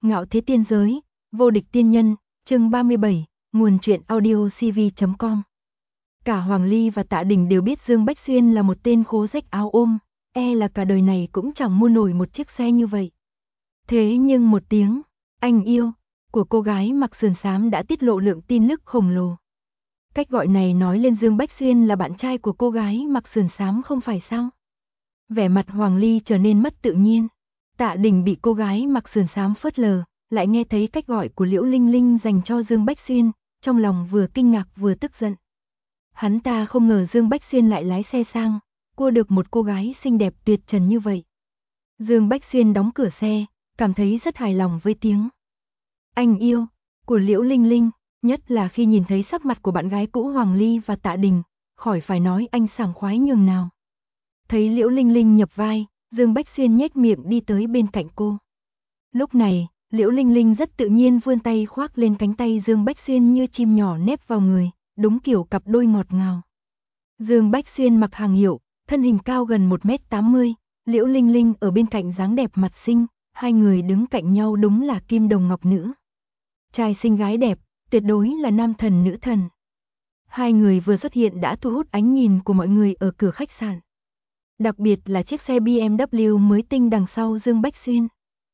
Ngạo thế tiên giới, vô địch tiên nhân, chương 37, nguồn truyện audio cv.com. Cả Hoàng Ly và Tạ Đình đều biết Dương Bách Xuyên là một tên khố rách áo ôm, là cả đời này cũng chẳng mua nổi một chiếc xe như vậy. Thế nhưng một tiếng, anh yêu, của cô gái mặc sườn xám đã tiết lộ lượng tin tức khổng lồ. Cách gọi này nói lên Dương Bách Xuyên là bạn trai của cô gái mặc sườn xám không phải sao? Vẻ mặt Hoàng Ly trở nên mất tự nhiên. Tạ Đình bị cô gái mặc sườn xám phớt lờ, lại nghe thấy cách gọi của Liễu Linh Linh dành cho Dương Bách Xuyên, trong lòng vừa kinh ngạc vừa tức giận. Hắn ta không ngờ Dương Bách Xuyên lại lái xe sang, cua được một cô gái xinh đẹp tuyệt trần như vậy. Dương Bách Xuyên đóng cửa xe, cảm thấy rất hài lòng với tiếng anh yêu của Liễu Linh Linh, nhất là khi nhìn thấy sắc mặt của bạn gái cũ Hoàng Ly và Tạ Đình, khỏi phải nói anh sảng khoái nhường nào. Thấy Liễu Linh Linh nhập vai, Dương Bách Xuyên nhếch miệng đi tới bên cạnh cô. Lúc này, Liễu Linh Linh rất tự nhiên vươn tay khoác lên cánh tay Dương Bách Xuyên như chim nhỏ nép vào người, đúng kiểu cặp đôi ngọt ngào. Dương Bách Xuyên mặc hàng hiệu, thân hình cao gần 1m80, Liễu Linh Linh ở bên cạnh dáng đẹp mặt xinh, hai người đứng cạnh nhau đúng là kim đồng ngọc nữ. Trai xinh gái đẹp, tuyệt đối là nam thần nữ thần. Hai người vừa xuất hiện đã thu hút ánh nhìn của mọi người ở cửa khách sạn. Đặc biệt là chiếc xe BMW mới tinh đằng sau Dương Bách Xuyên.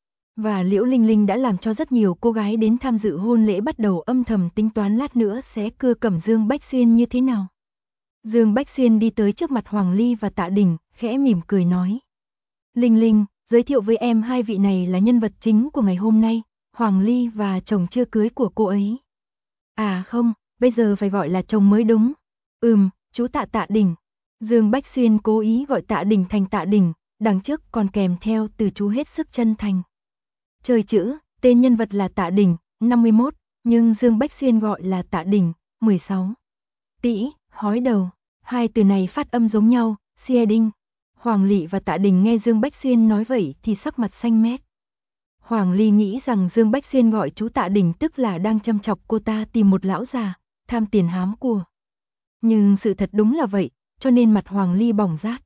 Và Liễu Linh Linh đã làm cho rất nhiều cô gái đến tham dự hôn lễ bắt đầu âm thầm tính toán lát nữa sẽ cưa cẩm Dương Bách Xuyên như thế nào. Dương Bách Xuyên đi tới trước mặt Hoàng Ly và Tạ Đình, khẽ mỉm cười nói. Linh Linh, giới thiệu với em hai vị này là nhân vật chính của ngày hôm nay, Hoàng Ly và chồng chưa cưới của cô ấy. À không, bây giờ phải gọi là chồng mới đúng. Chú Tạ Đình. Dương Bách Xuyên cố ý gọi Tạ Đình thành Tạ Đình, đằng trước còn kèm theo từ chú hết sức chân thành. Chơi chữ, tên nhân vật là Tạ Đình, 51, nhưng Dương Bách Xuyên gọi là Tạ Đình, 16. Tĩ, hói đầu, hai từ này phát âm giống nhau, Sieding. Hoàng Ly và Tạ Đình nghe Dương Bách Xuyên nói vậy thì sắc mặt xanh mét. Hoàng Ly nghĩ rằng Dương Bách Xuyên gọi chú Tạ Đình tức là đang châm chọc cô ta tìm một lão già, tham tiền hám của. Nhưng sự thật đúng là vậy, cho nên mặt Hoàng Ly bỏng rát.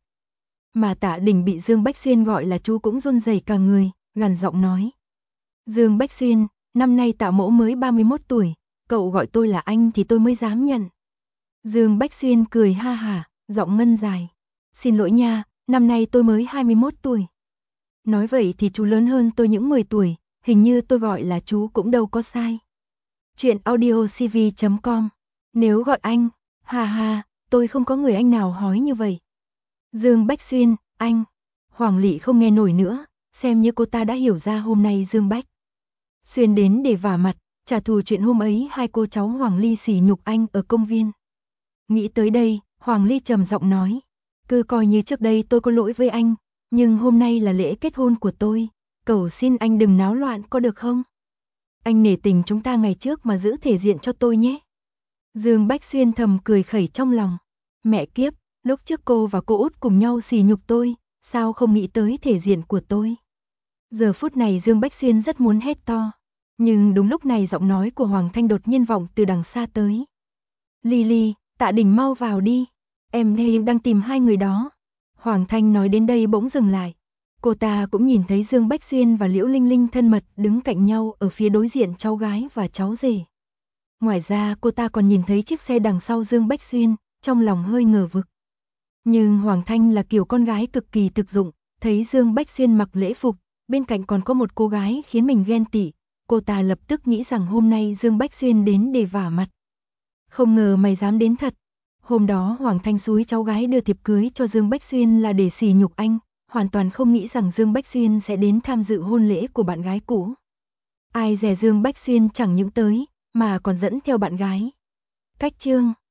Mà Tạ Đình bị Dương Bách Xuyên gọi là chú cũng run rẩy cả người, gằn giọng nói. Dương Bách Xuyên, năm nay Tạ mỗ mới 31 tuổi, cậu gọi tôi là anh thì tôi mới dám nhận. Dương Bách Xuyên cười ha hả, giọng ngân dài. Xin lỗi nha, năm nay tôi mới 21 tuổi. Nói vậy thì chú lớn hơn tôi những 10 tuổi, hình như tôi gọi là chú cũng đâu có sai. Chuyện audio cv.com. Nếu gọi anh, ha ha, tôi không có người anh nào hói như vậy. Dương Bách Xuyên, anh. Hoàng Ly không nghe nổi nữa, xem như cô ta đã hiểu ra hôm nay Dương Bách Xuyên đến để vả mặt, trả thù chuyện hôm ấy hai cô cháu Hoàng Ly sỉ nhục anh ở công viên. Nghĩ tới đây, Hoàng Ly trầm giọng nói, cứ coi như trước đây tôi có lỗi với anh, nhưng hôm nay là lễ kết hôn của tôi, cầu xin anh đừng náo loạn có được không? Anh nể tình chúng ta ngày trước mà giữ thể diện cho tôi nhé. Dương Bách Xuyên thầm cười khẩy trong lòng, mẹ kiếp, lúc trước cô và cô út cùng nhau sỉ nhục tôi, sao không nghĩ tới thể diện của tôi? Giờ phút này Dương Bách Xuyên rất muốn hét to, nhưng đúng lúc này giọng nói của Hoàng Thanh đột nhiên vọng từ đằng xa tới. Ly, Tạ Đình mau vào đi, em đang tìm hai người đó. Hoàng Thanh nói đến đây bỗng dừng lại. Cô ta cũng nhìn thấy Dương Bách Xuyên và Liễu Linh Linh thân mật đứng cạnh nhau ở phía đối diện cháu gái và cháu rể. Ngoài ra cô ta còn nhìn thấy chiếc xe đằng sau Dương Bách Xuyên, trong lòng hơi ngờ vực. Nhưng Hoàng Thanh là kiểu con gái cực kỳ thực dụng, thấy Dương Bách Xuyên mặc lễ phục, bên cạnh còn có một cô gái khiến mình ghen tị, cô ta lập tức nghĩ rằng hôm nay Dương Bách Xuyên đến để vả mặt. Không ngờ mày dám đến thật. Hôm đó Hoàng Thanh xúi cháu gái đưa thiệp cưới cho Dương Bách Xuyên là để sỉ nhục anh, hoàn toàn không nghĩ rằng Dương Bách Xuyên sẽ đến tham dự hôn lễ của bạn gái cũ. Ai dè Dương Bách Xuyên chẳng những tới, mà còn dẫn theo bạn gái. Cách chương